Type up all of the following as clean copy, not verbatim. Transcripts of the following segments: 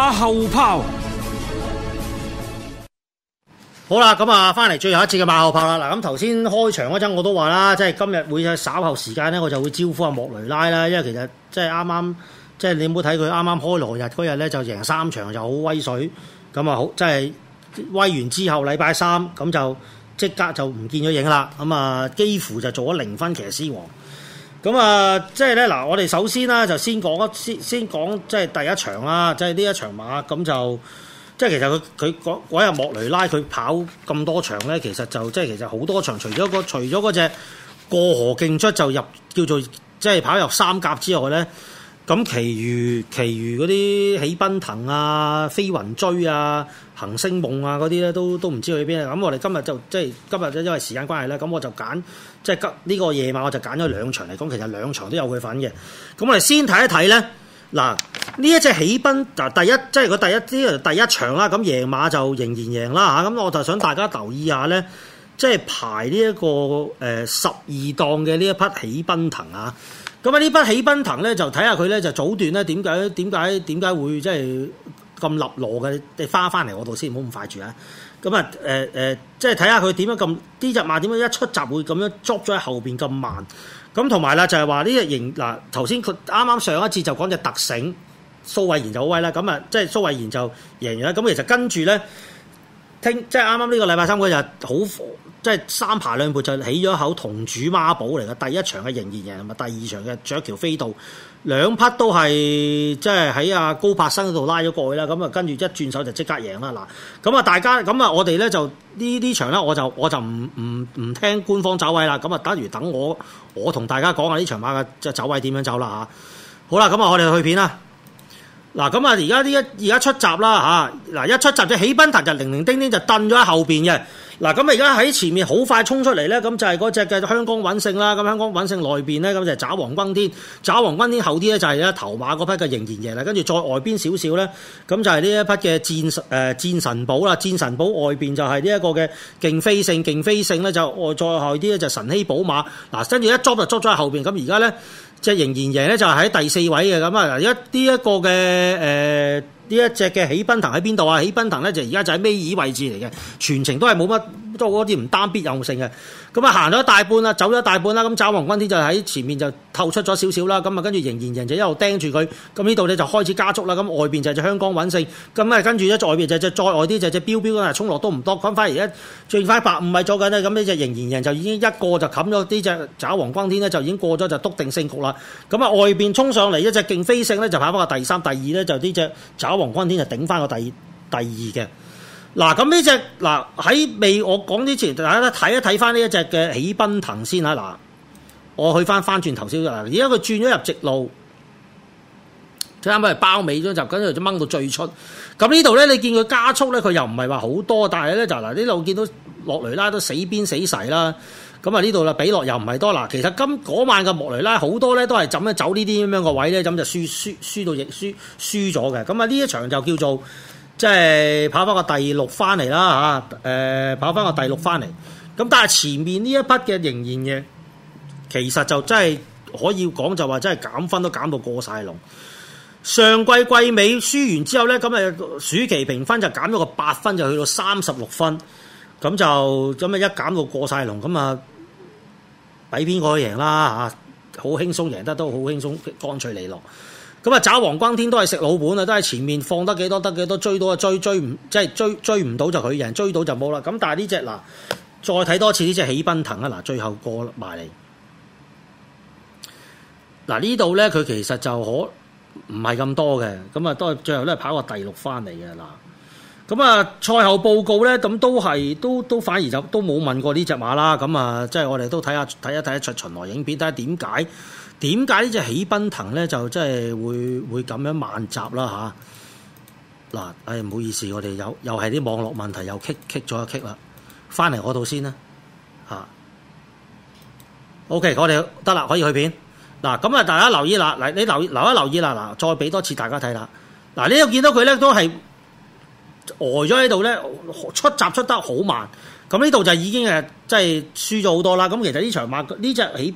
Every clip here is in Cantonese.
馬後炮。 好啦，咁啊，翻嚟最後一節嘅馬後炮啦。嗱，咁頭先開場嗰陣我都話啦，即係今日會稍後時間咧，我就會招呼阿莫雷拉啦。因為其實即係啱啱，即係你冇睇佢啱啱開鑼日嗰日咧，就贏3場就好威水。咁啊好，即係威完之後，禮拜三咁就即刻就唔見咗影啦。咁啊，幾乎就做咗0分騎師王。咁啊，即係咧嗱，我哋首先啦，就先講即係第一場啦，即係呢一場馬咁就。即係其實佢嗰日莫雷拉佢跑咁多場咧，其實就即係其實好多場，除咗嗰隻過河競出就入叫做即係跑入3甲之外咧，咁其餘嗰啲喜奔騰啊、飛雲追啊、恒星夢啊嗰啲咧都唔知去邊啊！咁我哋今日就即係今日因為時間關係咧，咁我就揀即係呢個夜晚我就揀咗2場嚟講，其實2場都有佢份嘅。咁我哋先睇一睇咧。嗱，呢一隻喜奔第一即係佢第一場啦，咁贏馬就仍然贏啦嚇，咁我就想大家留意下咧，即係排呢一個12檔嘅呢一匹喜奔騰啊，咁啊呢匹喜奔騰咧就睇下佢咧就早段咧點解會即係咁立羅嘅？你翻嚟我度先，唔好咁快住啊！咁啊即係睇下佢點樣咁呢隻馬點樣一出閘會咁樣捉咗喺後邊咁慢。咁同埋啦，就係話呢隻型嗱，頭先佢啱啱上一節就講隻特醒，蘇慧賢就好威啦。咁啊，即係蘇慧賢就贏咗啦。咁其實跟住咧，即係啱啱呢個禮拜三嗰日好，即係3爬2撥就起咗口同主孖寶嚟嘅第一場嘅仍然贏，同埋第二場嘅雀橋飛度2匹都係即係喺阿高柏生嗰度拉咗過去啦。咁啊，跟住一轉手就即刻贏啦嗱。咁啊，大家咁啊，我哋咧就呢場咧，我就唔聽官方走位啦。咁啊，等我同大家講下呢場馬嘅即係走位點樣走啦嚇。好啦，咁啊，我哋去片啦。嗱，咁啊，而家出閘啦嚇。嗱，一出閘隻喜奔騰就零零丁丁就蹬咗喺後邊嘅。嗱，咁啊，而家喺前面好快衝出嚟咧，咁就係嗰隻嘅香港穩勝啦。咁香港穩勝內邊咧，咁就係爪王轟天。爪王轟天後啲咧就係咧頭馬嗰匹嘅仍然贏啦。跟住再外邊少少咧，咁就係呢一匹嘅戰神寶啦。戰神寶外邊就係呢一個嘅勁飛勝，勁飛勝咧就再後啲咧就神禧寶馬。嗱，跟住一捉就捉咗喺後邊。咁而家咧隻仍然贏咧就係喺第4位嘅。咁啊，而家呢一個嘅呢一隻嘅喜奔騰喺邊度啊？喜奔騰咧就而家就喺尾二位置嚟嘅，全程都係冇乜都嗰啲唔單必有性嘅。咁啊行咗一大半啦，走咗一大半啦。咁爪王轟天就喺前面就透出咗少少啦。咁啊跟住仍然贏就一路盯住佢。咁呢度咧就開始加速啦。咁外邊就係隻香港穩勝。咁啊跟住咧再外邊就係再外啲就係隻標標啊，衝落都唔多。咁反而而家最快150米左緊咧。咁呢隻仍然贏就已經一個就冚咗呢隻爪王轟天咧，就已經過咗就篤定勝局啦。咁啊外邊衝上嚟一隻勁飛勝咧就跑翻個第3，第2咧就呢隻爪王轟天就頂翻個第2嘅。嗱，咁呢隻嗱喺未我講之前，大家睇一睇翻呢一隻嘅喜奔騰先嚇。嗱，我去翻轉頭先啦。而家佢轉咗入直路，即係啱啱係包尾咗，就跟住就掹到最出。咁呢度咧，你見佢加速咧，佢又唔係話好多，但係咧就嗱呢度見到莫雷拉都死邊死噬啦。咁啊呢度啦，比落又唔係多嗱。其實嗰晚嘅莫雷拉好多咧都係怎樣走呢啲咁樣個位咧，咁就輸到亦輸咗嘅。咁啊呢一場就叫做即係跑翻個第6翻嚟啦嚇。跑翻個第6翻嚟。咁但係前面呢一匹嘅仍然嘅，其實就真係可以講就話真係減分都減到過晒龍。上季季尾輸完之後咧，咁啊暑期評分就減咗個8分，就去到36分。咁就咁啊一減到過晒龍，咁啊俾邊個贏啦嚇？好輕鬆贏得都好輕鬆，乾脆利落。咁啊爪王轟天都係食老本啊，都係前面放得幾多得幾多，追到啊追唔即係追唔到就佢贏，追到就冇啦。咁但係呢隻嗱再睇多次呢隻喜奔騰啊，嗱最後過埋嚟。嗱呢度咧佢其實就唔係咁多嘅，咁啊都係最後都係跑個第6翻嚟嘅嗱。咁啊，賽後報告咧，咁都反而就都冇問過呢隻馬啦。咁啊，即係我哋都睇一出巡邏影片，睇下點解呢隻喜奔騰咧就即係會咁樣慢閘啦嚇。嗱，唔好意思，我哋又係啲網絡問題，又棘咗一棘啦。翻嚟我度先啦嚇。OK， 我哋得啦，可以去片。嗱，咁啊，大家留意啦，嗱，你留意啦，嗱，再俾多次大家睇啦。嗱，你又見到佢咧都係呆咗喺度咧，出閘出得好慢，咁呢度就已經即係輸咗好多啦。咁其實呢場馬呢隻喜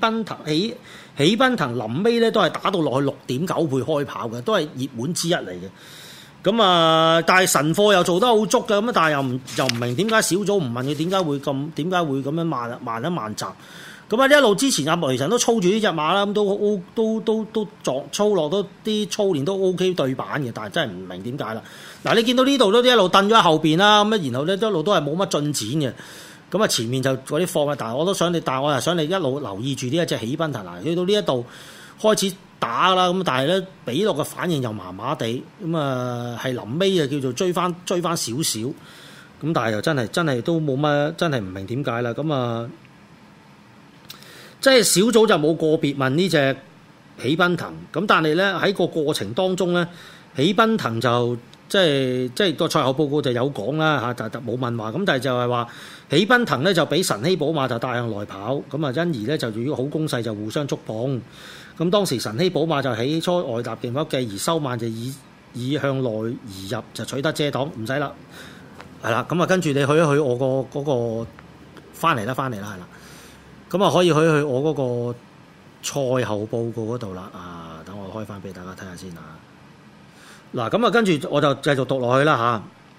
奔騰臨尾咧都係打到落去6.9倍開跑嘅，都係熱門之一嚟嘅。 咁啊，但係神貨又做得好足嘅，咁但係又唔明點解小組唔問佢點解會咁樣慢一慢集。咁啊一路之前阿莫雷神都操住呢隻馬啦，咁都操落多啲操練都 OK 對版嘅，但係真係唔明點解啦。嗱，你見到呢度都一路蹬咗喺後邊啦，咁然後咧一路都係冇乜進展嘅。咁啊前面就嗰啲貨啊，但係我又想你一路留意住呢一隻喜賓騰嗱，去到呢一度開始打啦，咁但係咧比落嘅反應又麻麻地，咁啊係臨尾啊叫做追翻少少，咁但係又真係都冇乜，真係唔明點解啦。咁啊〜即係小組就冇個別問呢隻喜賓騰，咁但係咧喺個過程當中咧，喜賓騰就即係個賽後報告就有講啦嚇，就冇問話，咁但係就係話喜賓騰咧就俾晨曦寶馬就帶向內跑，咁啊因而咧就如果好攻勢就互相觸碰，咁當時晨曦寶馬就起初外踏勁跑繼而收慢就以向內移入就取得遮擋，唔使啦，係啦，咁啊跟住你去一去我個嗰個翻嚟啦，係啦。咁啊，可以去我嗰個賽後報告嗰度啦。啊，等我開翻俾大家睇下先啊。嗱，咁啊，跟住我就繼續讀落去啦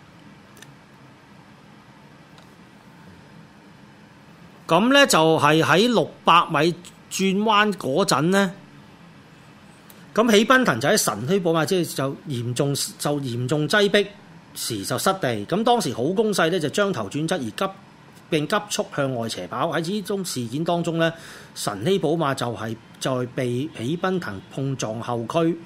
嚇。咁咧就係喺600米轉彎嗰陣咧，咁喜賓騰就喺晨曦寶馬即係就嚴重擠逼時就失地。咁當時好攻勢咧就將頭轉側而並急速向外斜跑。喺呢種事件當中咧，晨曦寶馬就係在被喜賓騰碰撞後驅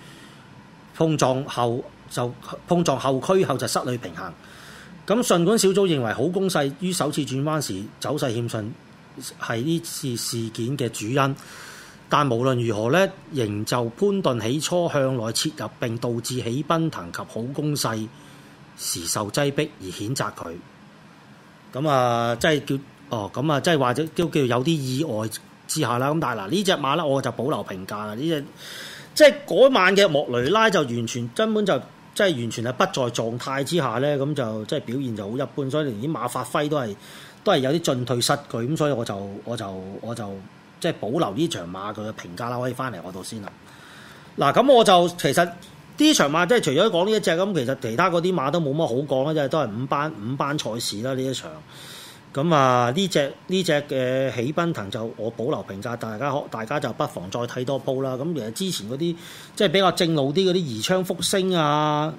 後就失去平衡。咁儘管小組認為好攻勢於首次轉彎時走勢欠順係呢次事件嘅主因，但無論如何咧，仍就潘頓起初向內切入並導致喜賓騰及好攻勢時受擠逼而譴責佢。咁啊，即係咁啊，即係或者都叫有啲意外之下啦。咁但係嗱，呢隻馬咧，我就保留評價啦。呢隻即係嗰晚嘅莫雷拉就根本就即係完全係不在狀態之下咧，咁就即係表現就好一般，所以連啲馬發揮都係有啲進退失據。咁所以我就即係保留呢場馬佢嘅評價啦，可以翻嚟我度先啦。嗱，咁我就其實呢場馬即係除咗講呢一隻咁，其實其他嗰啲馬都冇乜好講啦，即係都係五班賽事啦呢一場。咁啊呢隻嘅喜賓騰就我保留評價，大家就不妨再睇多鋪啦。咁其實之前嗰啲即係比較正路啲嗰啲宜昌福星啊，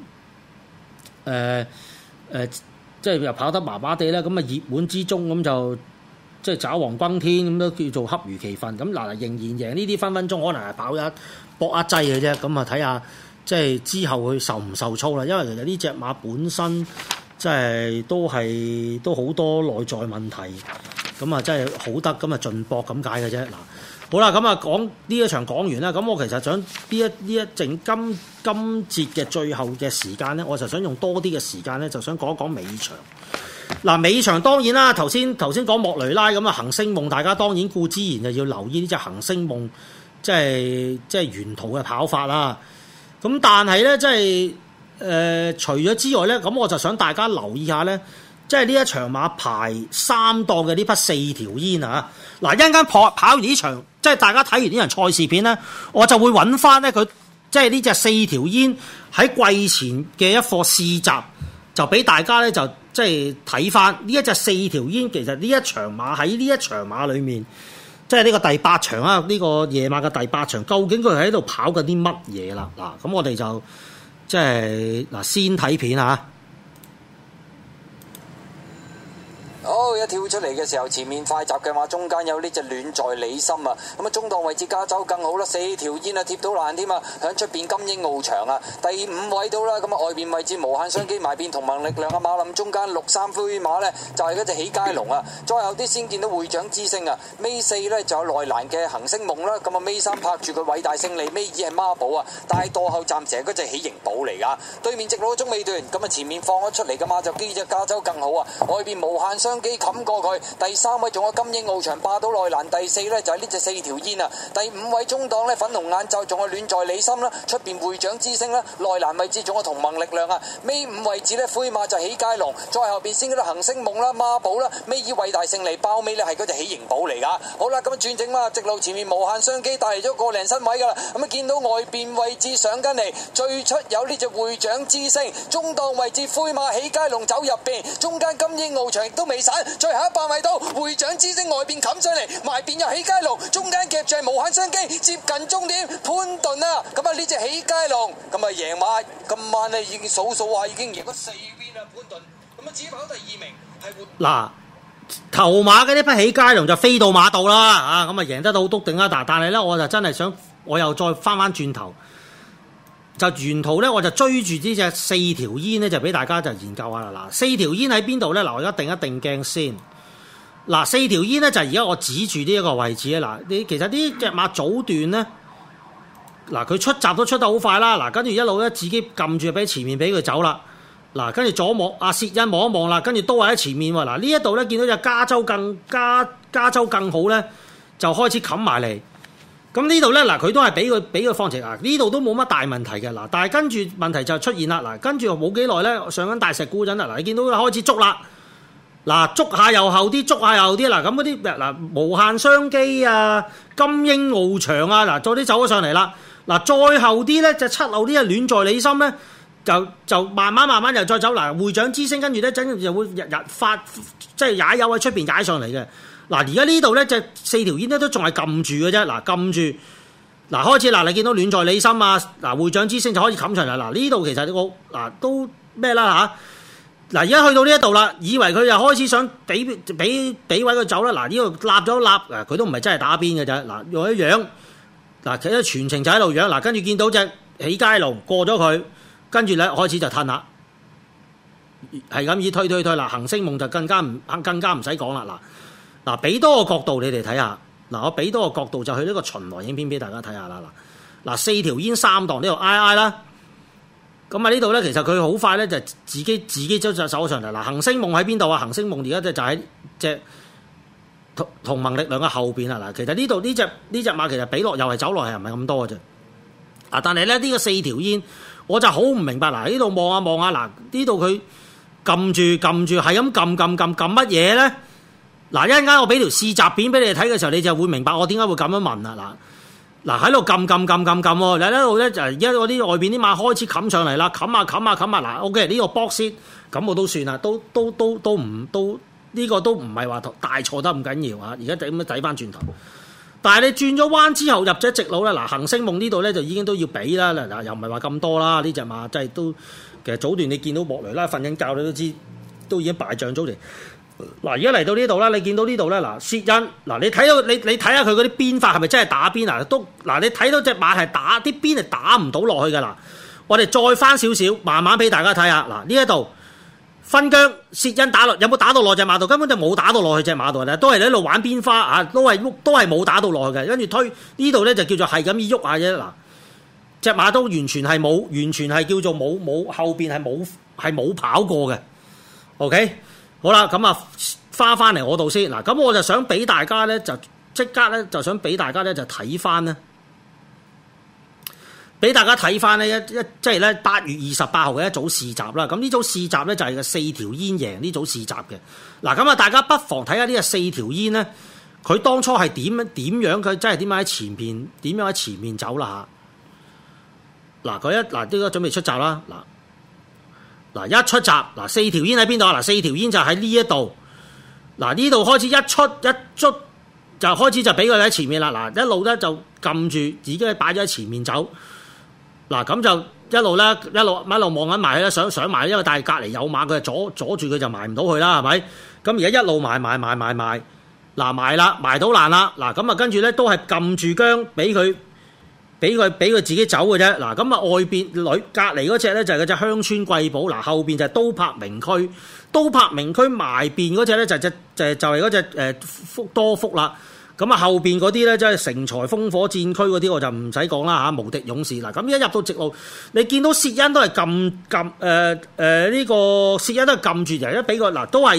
即係又跑得麻麻地啦。咁啊熱門之中咁就即係爪王轟天咁都叫做恰如其分。咁嗱仍然贏呢啲分分鐘可能係跑搏一劑嘅啫。咁啊睇下。即係之後佢受唔受操啦，因為其實呢隻馬本身即係都好多內在問題，咁啊真係好得咁啊盡搏咁解嘅啫。嗱，好啦，咁啊講呢一場講完啦，咁我其實想呢一陣今節嘅最後嘅時間咧，我就想用多啲嘅時間咧，就想講一講尾場。嗱，尾場當然啦，頭先講莫雷拉咁啊，恒星夢大家當然固之然就要留意呢隻恒星夢，即係沿途嘅跑法啦。咁但係咧，即係除咗之外咧，咁我就想大家留意下咧，即係呢一場馬排3檔嘅呢匹4條煙啊！嗱，一陣間跑完呢場，即係大家睇完呢場賽事片咧，我就會揾翻咧佢，即係呢隻4條煙喺季前嘅一課試集，就俾大家咧就即係睇翻呢一隻4條煙，其實呢一場馬喺呢一場馬裏面。即係呢個第8場啊！呢個夜晚嘅第8場，究竟佢喺度跑緊啲乜嘢啦？嗱，咁我哋就即係嗱，先睇片嚇。 好，一跳出嚟嘅時候，前面快閘嘅馬，中間有呢隻暖在你心啊！咁啊，中檔位置加州更好啦，4條煙啊貼到爛添啊！響出邊金鷹翱翔啊，第5位到啦，咁啊外邊位置無限雙機埋邊同盟力量啊，馬林中間6-3灰馬呢，就係嗰隻喜佳龍啊！再後啲先見到會長之星啊，尾4呢，就有內欄嘅恒星夢啦，咁啊尾3拍住佢偉大勝利，尾2係孖寶啊，大墮後暫時係嗰隻喜盈寶嚟噶，對面直路中尾段，咁啊前面放咗出嚟嘅馬就基隻加州更好啊，外邊無限雙機及冚過佢。第三位仲有金鷹翱翔霸到內欄，第四呢就係呢隻四條煙啊。第五位中檔呢，粉紅眼罩仲有戀在你心啦，出邊會長之星啦，內欄位置仲有同盟力量啊。尾五位置呢，灰馬就起街龍，再後邊先嗰啲行星夢啦、孖寶啦，尾以偉大勝利包尾呢係嗰隻喜盈寶嚟噶。好啦，咁轉正嘛，直路前面無限商機帶嚟咗個零身位噶啦，咁見到外邊位置上緊嚟，最出有呢隻會長之星，中檔位置灰馬起街龍走入邊，中間金鷹翱翔亦都未散，最後100米到會長之星外邊冚上嚟，埋邊有起街龍，中間夾住無限商機，接近終點潘頓啊，咁啊呢隻起街龍，咁啊贏馬今晚呢已經數話已經贏咗4 win 啦潘頓，咁啊只跑第2名係嗱。頭馬嗰啲匹起街龍就飛到馬道啦，咁啊贏得到篤定啦。但係咧，我就真係想，我又再翻轉頭，就沿途咧我就追住呢隻4條煙咧，就俾大家就研究下啦。嗱，4條煙喺邊度咧？嗱，我而家定一定鏡先。嗱，4條煙咧就係而家我指住呢一個位置啊。嗱，你其實呢隻馬早段咧，嗱佢出閘都出得好快啦。嗱，跟住一路咧自己撳住俾前面俾佢走啦。嗱，跟住左望阿薛恩望一望啦，跟住都係喺前面喎。嗱，呢一度咧見到隻加州更好咧，就開始冚埋嚟。咁呢度咧嗱，佢都係俾佢放直啊。呢度都冇乜大問題嘅。嗱，但係跟住問題就出現啦。嗱，跟住冇幾耐咧，上緊大石鼓陣啦。嗱，你見到佢開始捉啦。嗱，捉下又後啲，捉下又後啲。嗱，咁嗰啲嗱無限商機啊、金鷹翱翔啊，嗱，再啲走咗上嚟啦。嗱，再後啲咧就7號啲啊，戀在你心咧。就慢慢又再走嗱，會長之星跟住咧，真就會日發即係踩油喺出邊踩上嚟嘅。嗱，而家呢度咧就4條煙咧都仲係撳住嘅啫。嗱，撳住嗱開始嗱，你見到戀在你心啊，嗱會長之星就開始冚上嚟。嗱，呢度其實我嗱都咩啦嚇。嗱，而家去到呢一度啦，以為佢又開始想俾位佢走啦。嗱，呢度立咗立，佢都唔係真係打邊嘅啫。嗱，用一樣嗱，其實全程就喺度樣嗱，跟住見到隻起街龍過咗佢。跟住咧開始就褪下，係咁以推嗱，行星夢就更加唔使講啦。嗱，俾多個角度你哋睇下。嗱，我俾多個角度就去呢個巡邏影片俾大家睇下啦。嗱，4條煙3檔呢度挨啦。咁啊呢度咧其實佢好快咧就自己走上嚟。嗱，行星夢喺邊度啊？行星夢而家就喺隻同盟力量嘅後邊啊。嗱，其實呢度呢隻馬其實比落又係走落係唔係咁多嘅啫。啊，但係咧呢個4條煙。我就好唔明白，嗱呢度望下，嗱呢度佢撳住係咁撳乜嘢咧？嗱一陣間我俾條試閘片俾你哋睇嘅時候，你就會明白我點解會咁樣問啦。嗱喺度撳喎，嗱喺度咧就而家嗰啲外邊啲馬開始冚上嚟啦，冚下嗱 OK 呢個 box 咁我都算啦，都呢個都唔係話大錯得咁緊要啊！而家點樣睇翻轉頭？但係你轉咗彎之後入咗直路咧，嗱行星夢呢度咧就已經都要俾啦，嗱又唔係話咁多啦，呢隻馬真係都其實早段你見到莫雷拉瞓緊覺你都知，都已經敗仗咗嚟。嗱而家嚟到呢度啦，你見到呢度咧，嗱薛恩，嗱你睇到你睇下佢嗰啲鞭法係咪真係打鞭啊？都嗱你睇到隻馬係打啲鞭係打唔到落去㗎啦。我哋再翻少少，慢慢俾大家睇下。嗱呢一度。分疆薛恩打落有冇打到落隻馬度？根本就冇打到落去隻馬度，都係喺度玩邊花啊！都係冇打到落去嘅。跟住推呢度咧就叫做係咁喐下啫。嗱，隻馬都完全係叫做冇後邊係冇跑過嘅。OK， 好啦，咁啊花翻嚟我度先嗱。咁我就想俾大家咧就即刻咧就想俾大家咧就睇翻咧。俾大家睇翻呢即係咧8月28號嘅一組試閘啦。咁呢組試閘咧就係個4條煙贏呢組試閘嘅。嗱咁啊，大家不妨睇下呢個4條煙咧，佢當初係點樣？佢真係點樣喺前面走啦嚇。佢呢個準備出閘啦。嗱一出閘，嗱4條煙喺邊度啊？嗱4條煙就喺呢一度。嗱呢度開始一出就開始就俾佢喺前面啦。嗱一路咧就撳住自己擺咗喺前面走。嗱咁就一路望緊埋去啦，想埋，因為但係隔離有馬，佢就阻住佢就埋唔到去啦，係咪？咁而家一路埋，嗱埋到爛啦。嗱咁啊，跟住咧都係撳住姜俾佢自己走嘅啫。嗱咁啊，外邊隔離嗰隻咧就係嗰隻鄉村貴寶。嗱後邊就係都柏名區埋邊嗰隻咧就係嗰隻福多福啦。咁啊，後邊嗰啲咧，即係成才烽火戰區嗰啲，我就唔使講啦嚇，無敵勇士嗱。咁一入到直路，你見到薛恩都係呢個薛恩都係撳住，一俾個嗱都係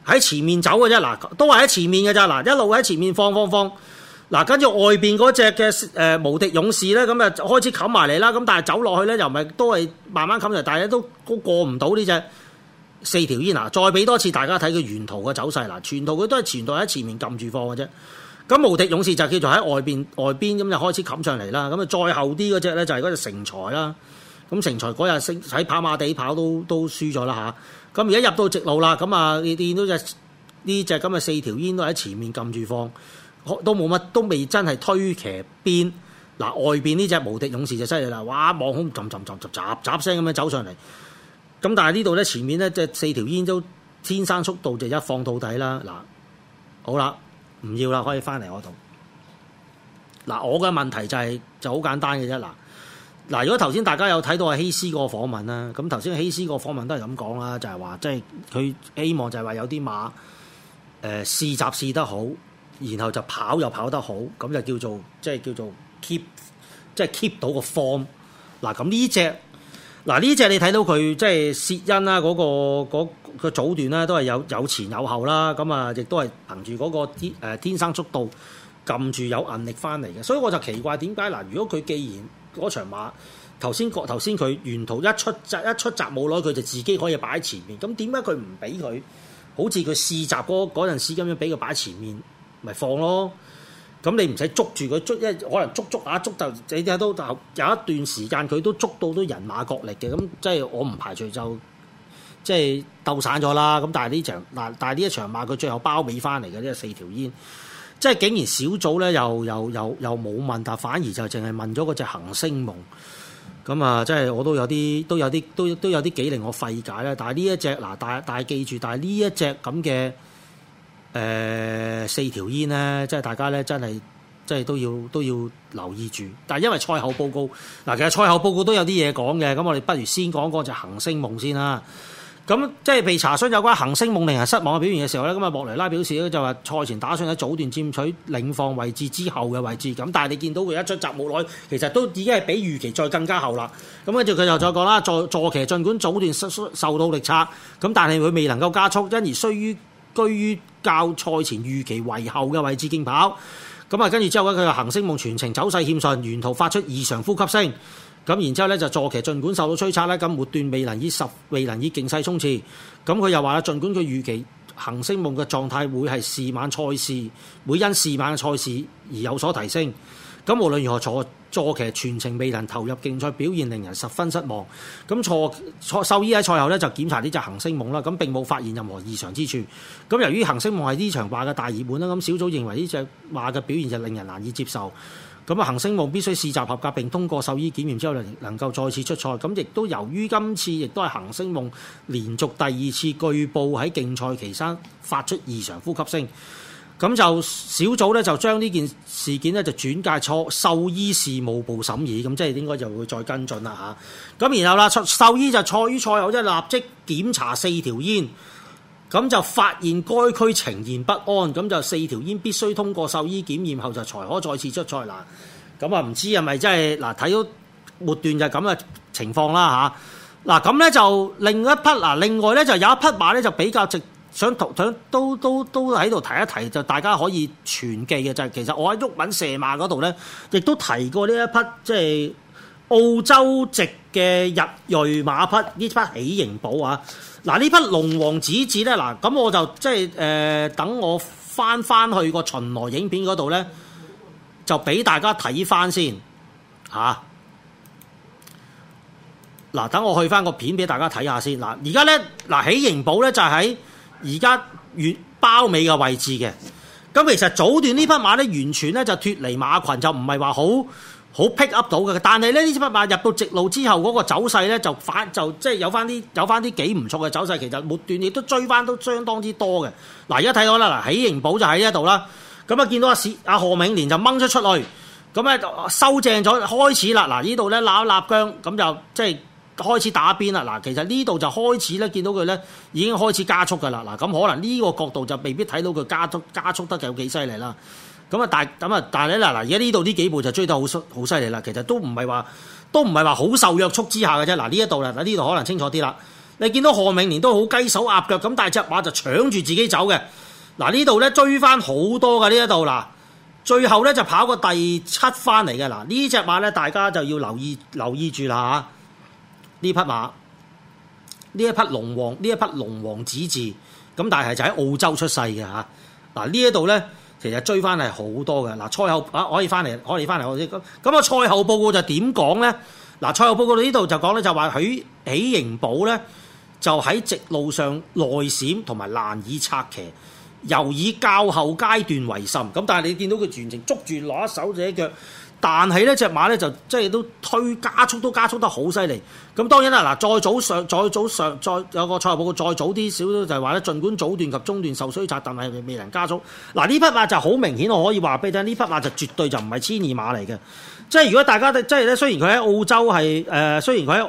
喺前面走嘅啫，嗱都係喺前面嘅咋，嗱一路喺前面放，嗱跟住外邊嗰隻嘅無敵勇士咧，咁啊開始冚埋嚟啦，咁但係走落去咧又咪都係慢慢冚嚟，但係都過唔到呢隻四條煙嗱，再俾多次大家睇佢沿途嘅走勢嗱，全途佢都係前度喺前面撳住放嘅啫。咁無敵勇士就叫做喺外邊咁就開始冚上嚟啦。咁啊再後啲嗰隻咧就係嗰隻成才啦。咁成才嗰日喺跑馬地跑都輸咗啦嚇。咁而家入到直路啦，咁啊你見到呢隻咁嘅四條煙都喺前面撳住放，都冇乜都未真係推騎邊。嗱外邊呢隻無敵勇士就犀利啦，哇望空雜聲咁樣走上嚟。咁但係呢度咧前面咧即係四條煙都天生速度就一放到底啦。嗱好啦。唔要啦，可以翻嚟我度。嗱，我嘅問題就好簡單嘅啫。嗱，如果頭先大家有睇到阿希斯個訪問啦，咁頭先希斯個訪問都係咁講啦，就係話即係佢希望就係話有啲馬試習試得好，然後就跑又跑得好，咁就叫做 keep 到個 form。嗱，咁呢隻你睇到佢即係薛恩啦，嗰個組段咧都係有前有後啦，咁啊亦都係憑住嗰個天生速度撳住有韌力翻嚟嘅，所以我就奇怪點解嗱？如果佢既然嗰場馬頭先佢沿途一出閘冇耐，佢就自己可以擺喺前面，咁點解佢唔俾佢好似佢試習嗰陣時咁樣俾佢擺喺前面，咪放咯？咁你唔使捉住佢因為可能捉就你睇到有一段時間佢都捉到都人馬角力嘅，咁即係我唔排除就即係鬥散咗啦。咁但係呢一場馬佢最後包尾翻嚟嘅呢四條煙，即係竟然小組咧又冇問，但反而就淨係問咗嗰隻行星夢。咁啊，即係我都有啲幾令我費解啦。但係呢一隻但係記住，但係呢一隻咁嘅。四條煙咧，即係大家咧真係即係都要留意住。但係因為賽後報告其實賽後報告都有啲嘢講嘅，咁我哋不如先講嗰隻行星夢先啦。咁即係被查詢有關行星夢令人失望嘅表現嘅時候咧，咁啊莫雷拉表示咧就話賽前打算喺早段佔取領放位置之後嘅位置，咁但係你見到佢一出閘冇耐，其實都已經係比預期再更加後啦。咁跟住佢又再講啦，坐騎儘管早段受到力測，咁但係佢未能夠加速，因而居於較賽前預期為後嘅位置競跑，咁啊跟住之後咧，佢嘅行星夢全程走勢欠順，沿途發出異常呼吸聲，咁然之後咧就坐騎儘管受到催策咧，咁末段未能以勁勢衝刺，咁佢又話啦，儘管佢預期行星夢嘅狀態會係試晚賽事，會因試晚嘅賽事而有所提升，咁無論如何坐騎全程未能投入競賽，表現令人十分失望。咁獸醫喺賽後咧就檢查呢隻行星夢啦，咁並冇發現任何異常之處。咁由於行星夢係呢場馬嘅大熱門啦，咁小組認為呢隻馬嘅表現就令人難以接受。咁啊，行星夢必須試習合格並通過獸醫檢驗之後，能夠再次出賽。咁亦都由於今次亦都係行星夢連續第二次據報喺競賽期間發出異常呼吸聲。咁就小組咧就將呢件事件咧就轉介獸醫事務部審議，咁即係應該就會再跟進啦嚇。咁然後啦，獸醫就於賽後即係立即檢查四條煙，咁就發現該區呈現不安，咁就四條煙必須通過獸醫檢驗後就才可再次出賽啦。咁啊唔知係咪真係睇到末段就咁嘅情況啦嚇。咁咧就另外咧就有一匹馬咧就比較想都喺度提一提，就大家可以存記嘅就係其實我喺毓民射馬嗰度咧，亦都提過呢一匹即係澳洲籍嘅日裔馬匹，呢匹喜盈寶啊！呢匹龍王子子咧咁我就即係等我翻去個巡邏影片嗰度咧，就俾大家睇翻先嚇。等我去翻個片俾大家睇下先。而家咧喜盈寶咧就喺而家包尾嘅位置嘅，咁其實早段呢匹馬咧完全咧就脫離馬群，就唔係話好 pick up 到嘅。但係咧呢匹馬入到直路之後嗰個走勢咧就即係有翻啲幾唔錯嘅走勢，其實末段亦都追翻都相當之多嘅。而家睇到啦，喜盈寶就喺呢一度啦，咁啊見到阿何永年就掹咗出去，咁咧收正咗開始啦。呢度咧立一立姜，咁就即係開始打邊啦。其實呢度就開始咧，見到佢咧已經開始加速㗎啦。咁可能呢個角度就未必睇到佢加速得有幾犀利啦。但係咧而家呢度呢幾步就追得好犀利啦。其實都唔係話好受約束之下嘅啫。呢一度啦，呢度可能清楚啲啦。 你見到何永年都好雞手鴨腳咁，但係隻馬就搶住自己走嘅。嗱呢度咧追翻好多嘅呢一度嗱，最後咧就跑個第7翻嚟嘅嗱，呢隻馬咧大家就要留意住啦嚇。呢匹馬呢一匹龍王子嗣咁，但係就喺澳洲出世嘅嚇。嗱呢一度咧其實追翻係好多嘅嗱，賽後可以翻嚟我哋咁啊。賽後報告就點講咧？嗱賽後報告呢度就講咧就話佢喜盈寶咧就喺直路上內閃同埋難以策騎，尤以較後階段為甚。咁但係你見到佢全程捉住攞一手隻腳，但係呢隻馬咧就即係都加速得好犀利。咁當然啦，嗱再有個賽後報告再早啲少少就係話咧，儘管早段及中段受衰窄，但係未能加速。嗱呢匹馬就好明顯，我可以話俾你聽，呢匹馬就絕對就唔係千二馬嚟嘅。即係如果大家即係咧，雖然佢喺澳洲係雖然佢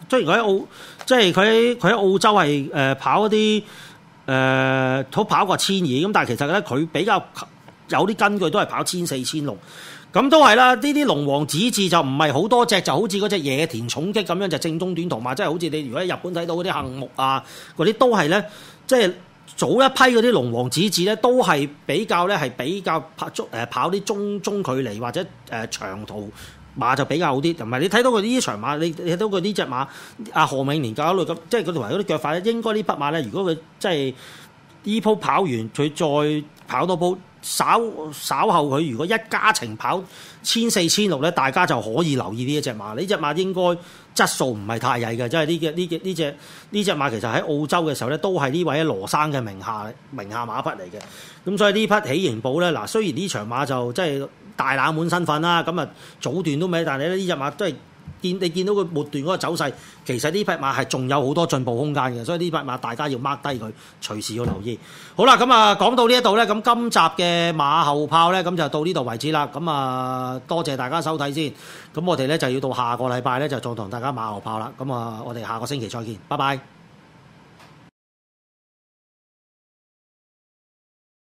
喺澳洲係跑一啲都跑過千二咁，但係其實咧佢比較有啲根據都係跑1400、1600。咁都係啦，呢啲龍王子嗣就唔係好多隻，就好似嗰隻野田重擊咁樣，就正宗短途馬，即係好似你如果喺日本睇到嗰啲杏目啊，嗰啲都係咧，即係早一批嗰啲龍王子嗣咧，都係比較跑啲中距離或者長途馬就比較好啲。同埋你睇到佢呢場馬，你睇到佢呢隻馬阿何永年搞到咁，即係佢同埋嗰啲腳法咧，應該呢匹馬咧，如果佢即係呢鋪跑完，佢再跑多鋪。稍後佢如果一家程跑1400、1600咧，大家就可以留意呢一隻馬。呢隻馬應該質素唔係太曳嘅，即係呢隻馬其實喺澳洲嘅時候咧，都係呢位羅生嘅名下馬匹嚟嘅。咁所以呢匹喜盈寶咧，嗱雖然呢場馬就即係大冷門身份啦，咁啊早段都未，但係呢隻馬都係。你見到佢末段嗰個走勢，其實呢匹馬係仲有好多進步空間嘅，所以呢匹馬大家要 mark 低佢，隨時要留意。好啦，咁啊講到呢一度咧，咁今集嘅馬後炮咧，咁就到呢度為止啦。咁啊多謝大家收睇先。咁我哋咧就要到下個禮拜咧就再同大家馬後炮啦。咁啊我哋下個星期再見，拜拜。